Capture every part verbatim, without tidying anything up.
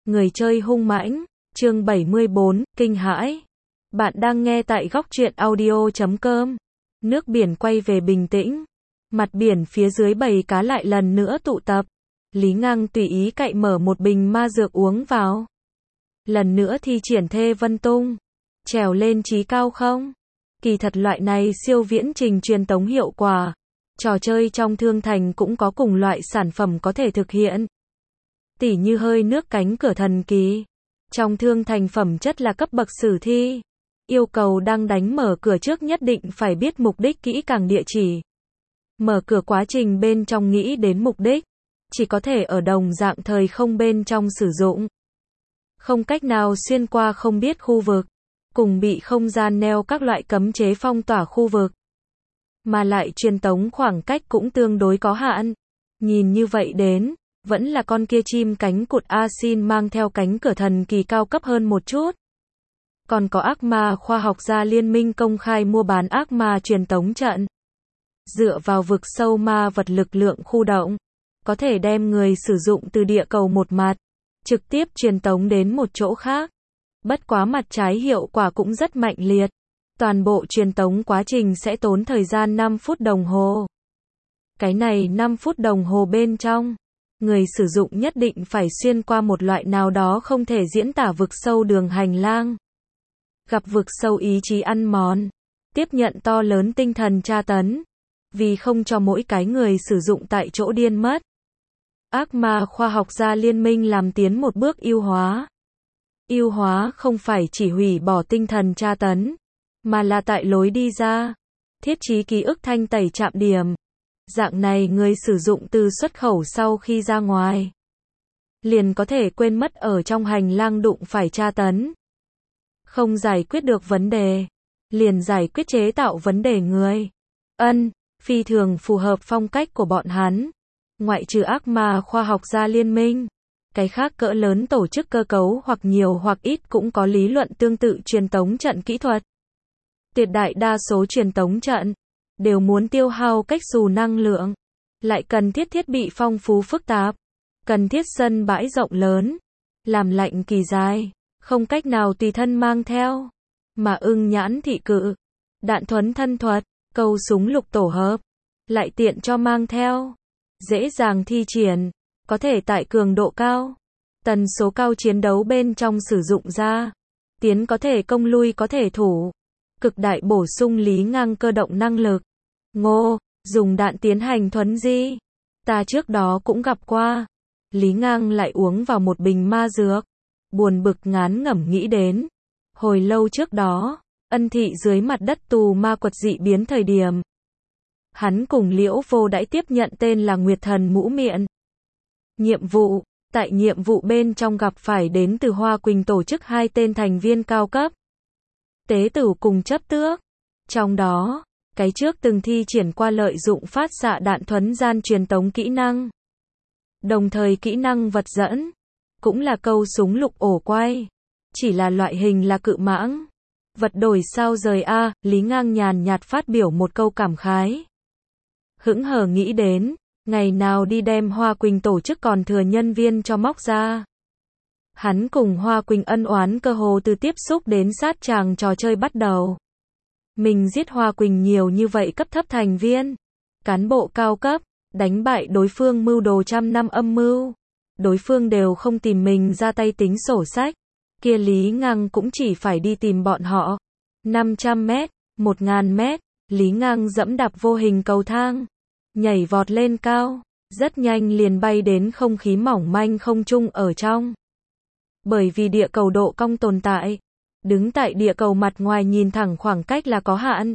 Người chơi hung mãnh, chương bảy mươi bốn, kinh hãi. Bạn đang nghe tại góc truyện audio chấm com. Nước biển quay về bình tĩnh. Mặt biển phía dưới bầy cá lại lần nữa tụ tập. Lý Ngang tùy ý cậy mở một bình ma dược uống vào. Lần nữa thi triển thê vân tung. Trèo lên trí cao không? Kỳ thật loại này siêu viễn trình truyền tống hiệu quả. Trò chơi trong thương thành cũng có cùng loại sản phẩm có thể thực hiện. Tỉ như hơi nước cánh cửa thần kỳ. Trong thương thành phẩm chất là cấp bậc sử thi. Yêu cầu đang đánh mở cửa trước nhất định phải biết mục đích kỹ càng địa chỉ. Mở cửa quá trình bên trong nghĩ đến mục đích. Chỉ có thể ở đồng dạng thời không bên trong sử dụng. Không cách nào xuyên qua không biết khu vực. Cùng bị không gian neo các loại cấm chế phong tỏa khu vực. Mà lại truyền tống khoảng cách cũng tương đối có hạn. Nhìn như vậy đến, vẫn là con kia chim cánh cụt Asin mang theo cánh cửa thần kỳ cao cấp hơn một chút. Còn có ác ma khoa học gia liên minh công khai mua bán ác ma truyền tống trận. Dựa vào vực sâu ma vật lực lượng khu động, có thể đem người sử dụng từ địa cầu một mặt, trực tiếp truyền tống đến một chỗ khác. Bất quá mặt trái hiệu quả cũng rất mạnh liệt. Toàn bộ truyền tống quá trình sẽ tốn thời gian năm phút đồng hồ. Cái này năm phút đồng hồ bên trong, người sử dụng nhất định phải xuyên qua một loại nào đó không thể diễn tả vực sâu đường hành lang. Gặp vực sâu ý chí ăn mòn, tiếp nhận to lớn tinh thần tra tấn, vì không cho mỗi cái người sử dụng tại chỗ điên mất. Ác ma khoa học gia liên minh làm tiến một bước ưu hóa. Ưu hóa không phải chỉ hủy bỏ tinh thần tra tấn, mà là tại lối đi ra, thiết trí ký ức thanh tẩy trạm điểm. Dạng này người sử dụng từ xuất khẩu sau khi ra ngoài, liền có thể quên mất ở trong hành lang đụng phải tra tấn. Không giải quyết được vấn đề, liền giải quyết chế tạo vấn đề người. Ân, phi thường phù hợp phong cách của bọn hắn. Ngoại trừ ác ma khoa học gia liên minh, cái khác cỡ lớn tổ chức cơ cấu hoặc nhiều hoặc ít cũng có lý luận tương tự truyền tống trận kỹ thuật. Tuyệt đại đa số truyền tống trận đều muốn tiêu hao cách xù năng lượng, lại cần thiết thiết bị phong phú phức tạp, cần thiết sân bãi rộng lớn, làm lạnh kỳ dài, không cách nào tùy thân mang theo, mà ưng nhãn thị cự, đạn thuấn thân thuật, câu súng lục tổ hợp, lại tiện cho mang theo, dễ dàng thi triển, có thể tại cường độ cao, tần số cao chiến đấu bên trong sử dụng ra, tiến có thể công lui có thể thủ, cực đại bổ sung Lý Ngang cơ động năng lực. Ngô, dùng đạn tiến hành thuấn di. Ta trước đó cũng gặp qua. Lý Ngang lại uống vào một bình ma dược. Buồn bực ngán ngẩm nghĩ đến. Hồi lâu trước đó, Ân Thị dưới mặt đất tù ma quật dị biến thời điểm. Hắn cùng Liễu Vô Đãi tiếp nhận tên là Nguyệt Thần Mũ Miệng. Nhiệm vụ, tại nhiệm vụ bên trong gặp phải đến từ Hoa Quỳnh tổ chức hai tên thành viên cao cấp. Tế Tử cùng Chấp Tước. Trong đó, cái trước từng thi triển qua lợi dụng phát xạ đạn thuấn gian truyền tống kỹ năng. Đồng thời kỹ năng vật dẫn, cũng là câu súng lục ổ quay. Chỉ là loại hình là cự mãng. Vật đổi sao rời a, Lý Ngang nhàn nhạt phát biểu một câu cảm khái. Hững hờ nghĩ đến, ngày nào đi đem Hoa Quỳnh tổ chức còn thừa nhân viên cho móc ra. Hắn cùng Hoa Quỳnh ân oán cơ hồ từ tiếp xúc đến sát tràng trò chơi bắt đầu. Mình giết Hoa Quỳnh nhiều như vậy cấp thấp thành viên, cán bộ cao cấp, đánh bại đối phương mưu đồ trăm năm âm mưu. Đối phương đều không tìm mình ra tay tính sổ sách. Kia Lý Ngang cũng chỉ phải đi tìm bọn họ. năm trăm mét, một nghìn mét, Lý Ngang dẫm đạp vô hình cầu thang. Nhảy vọt lên cao, rất nhanh liền bay đến không khí mỏng manh không trung ở trong. Bởi vì địa cầu độ cong tồn tại. Đứng tại địa cầu mặt ngoài nhìn thẳng khoảng cách là có hạn.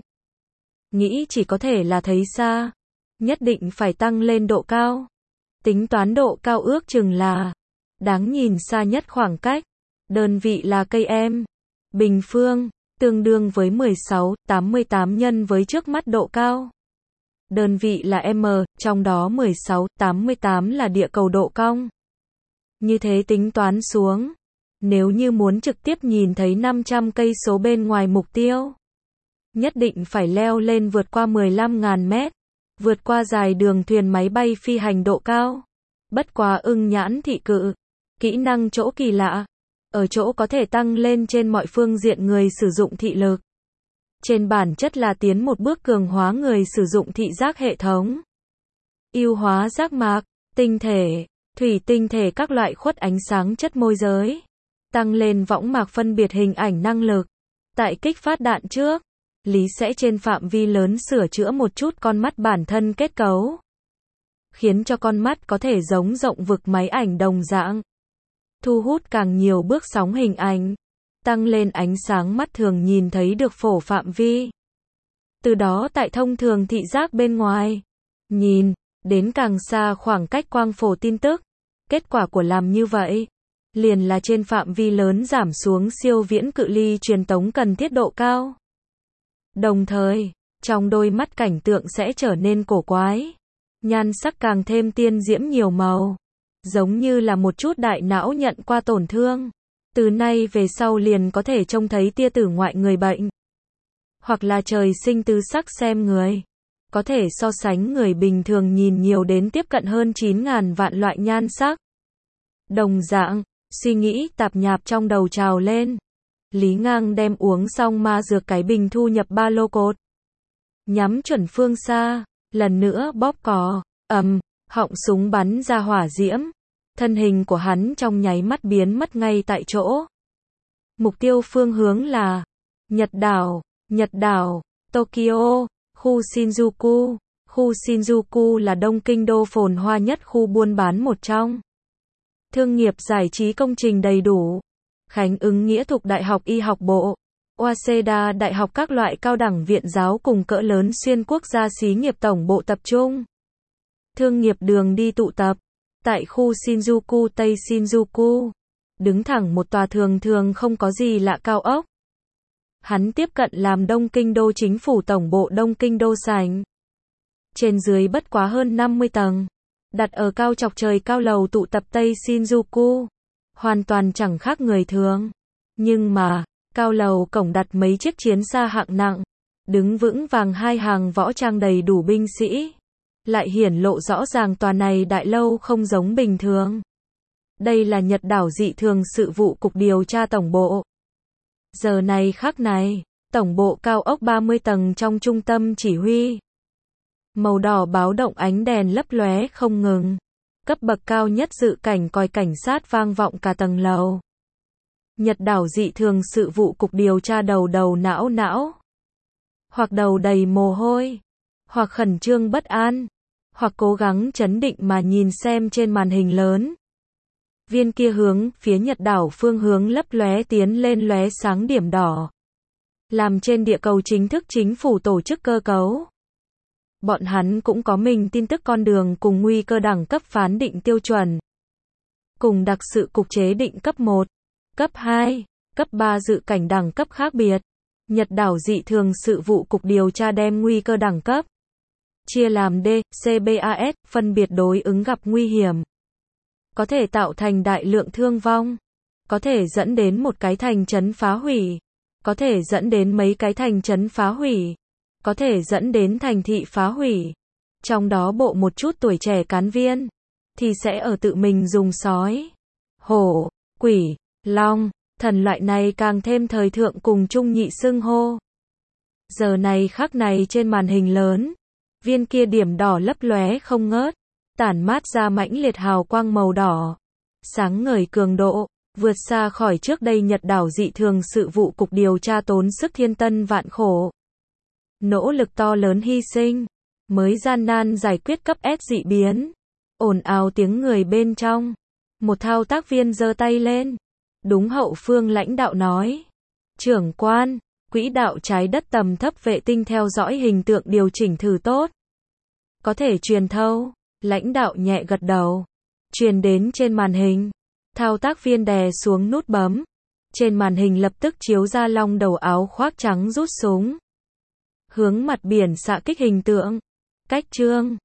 Nghĩ chỉ có thể là thấy xa. Nhất định phải tăng lên độ cao. Tính toán độ cao ước chừng là đáng nhìn xa nhất khoảng cách. Đơn vị là cây em. Bình phương, tương đương với mười sáu phẩy tám mươi tám nhân với trước mắt độ cao. Đơn vị là m, trong đó mười sáu phẩy tám mươi tám là địa cầu độ cong. Như thế tính toán xuống. Nếu như muốn trực tiếp nhìn thấy năm trăm cây số bên ngoài mục tiêu, nhất định phải leo lên vượt qua mười lăm nghìn mét, vượt qua dài đường thuyền máy bay phi hành độ cao. Bất quá ưng nhãn thị cự, Kỹ năng chỗ kỳ lạ. Ở chỗ có thể tăng lên trên mọi phương diện người sử dụng thị lực. Trên bản chất là tiến một bước cường hóa người sử dụng thị giác hệ thống. Ưu hóa giác mạc, tinh thể, thủy tinh thể các loại khuất ánh sáng chất môi giới. Tăng lên võng mạc phân biệt hình ảnh năng lực. Tại kích phát đạn trước, Lý sẽ trên phạm vi lớn sửa chữa một chút con mắt bản thân kết cấu. Khiến cho con mắt có thể giống rộng vực máy ảnh đồng dạng. Thu hút càng nhiều bước sóng hình ảnh. Tăng lên ánh sáng mắt thường nhìn thấy được phổ phạm vi. Từ đó tại thông thường thị giác bên ngoài, nhìn, đến càng xa khoảng cách quang phổ tin tức. Kết quả của làm như vậy, liền là trên phạm vi lớn giảm xuống siêu viễn cự ly truyền tống cần thiết độ cao. Đồng thời, trong đôi mắt cảnh tượng sẽ trở nên cổ quái. Nhan sắc càng thêm tiên diễm nhiều màu. Giống như là một chút đại não nhận qua tổn thương. Từ nay về sau liền có thể trông thấy tia tử ngoại người bệnh. Hoặc là trời sinh tứ sắc xem người. Có thể so sánh người bình thường nhìn nhiều đến tiếp cận hơn chín nghìn vạn loại nhan sắc. Đồng dạng, suy nghĩ tạp nhạp trong đầu trào lên. Lý Ngang đem uống xong ma dược cái bình thu nhập ba lô cột. Nhắm chuẩn phương xa, lần nữa bóp cò, ầm, họng súng bắn ra hỏa diễm. Thân hình của hắn trong nháy mắt biến mất ngay tại chỗ. Mục tiêu phương hướng là Nhật đảo, Nhật đảo, Tokyo, khu Shinjuku. Khu Shinjuku là Đông Kinh đô phồn hoa nhất khu buôn bán một trong. Thương nghiệp giải trí công trình đầy đủ. Khánh ứng nghĩa thục Đại học Y học bộ, Waseda Đại học các loại cao đẳng viện giáo cùng cỡ lớn xuyên quốc gia xí nghiệp tổng bộ tập trung. Thương nghiệp đường đi tụ tập. Tại khu Shinjuku Tây Shinjuku, đứng thẳng một tòa thường thường không có gì lạ cao ốc. Hắn tiếp cận làm Đông Kinh đô chính phủ tổng bộ Đông Kinh đô sảnh. Trên dưới bất quá hơn năm mươi tầng. Đặt ở cao chọc trời cao lầu tụ tập Tây Shinjuku. Hoàn toàn chẳng khác người thường. Nhưng mà, cao lầu cổng đặt mấy chiếc chiến xa hạng nặng. Đứng vững vàng hai hàng võ trang đầy đủ binh sĩ. Lại hiển lộ rõ ràng tòa này đại lâu không giống bình thường. Đây là Nhật đảo dị thường sự vụ cục điều tra tổng bộ. Giờ này khắc này, tổng bộ cao ốc ba mươi tầng trong trung tâm chỉ huy. Màu đỏ báo động ánh đèn lấp lóe không ngừng. Cấp bậc cao nhất dự cảnh còi cảnh sát vang vọng cả tầng lầu. Nhật đảo dị thường sự vụ cục điều tra đầu đầu não não. Hoặc đầu đầy mồ hôi. Hoặc khẩn trương bất an. Hoặc cố gắng trấn định mà nhìn xem trên màn hình lớn. Viên kia hướng phía Nhật đảo phương hướng lấp lóe tiến lên lóe sáng điểm đỏ. Làm trên địa cầu chính thức chính phủ tổ chức cơ cấu. Bọn hắn cũng có mình tin tức con đường cùng nguy cơ đẳng cấp phán định tiêu chuẩn. Cùng đặc sự cục chế định cấp một, cấp hai, cấp ba dự cảnh đẳng cấp khác biệt. Nhật đảo dị thường sự vụ cục điều tra đem nguy cơ đẳng cấp chia làm D, C, B, A, S, phân biệt đối ứng gặp nguy hiểm. Có thể tạo thành đại lượng thương vong. Có thể dẫn đến một cái thành trấn phá hủy. Có thể dẫn đến mấy cái thành trấn phá hủy. Có thể dẫn đến thành thị phá hủy. Trong đó bộ một chút tuổi trẻ cán viên. Thì sẽ ở tự mình dùng sói, hổ, quỷ, long, thần loại này càng thêm thời thượng cùng trung nhị xưng hô. Giờ này khắc này trên màn hình lớn. Viên kia điểm đỏ lấp lóe không ngớt, tản mát ra mãnh liệt hào quang màu đỏ, sáng ngời cường độ, vượt xa khỏi trước đây Nhật đảo dị thường sự vụ cục điều tra tốn sức thiên tân vạn khổ. Nỗ lực to lớn hy sinh, mới gian nan giải quyết cấp S dị biến. Ồn ào tiếng người bên trong. Một thao tác viên giơ tay lên. Đúng hậu phương lãnh đạo nói. Trưởng quan, quỹ đạo trái đất tầm thấp vệ tinh theo dõi hình tượng điều chỉnh thử tốt. Có thể truyền thâu. Lãnh đạo nhẹ gật đầu. Truyền đến trên màn hình. Thao tác viên đè xuống nút bấm. Trên màn hình lập tức chiếu ra long đầu áo khoác trắng rút súng. Hướng mặt biển xạ kích hình tượng. Cách chương.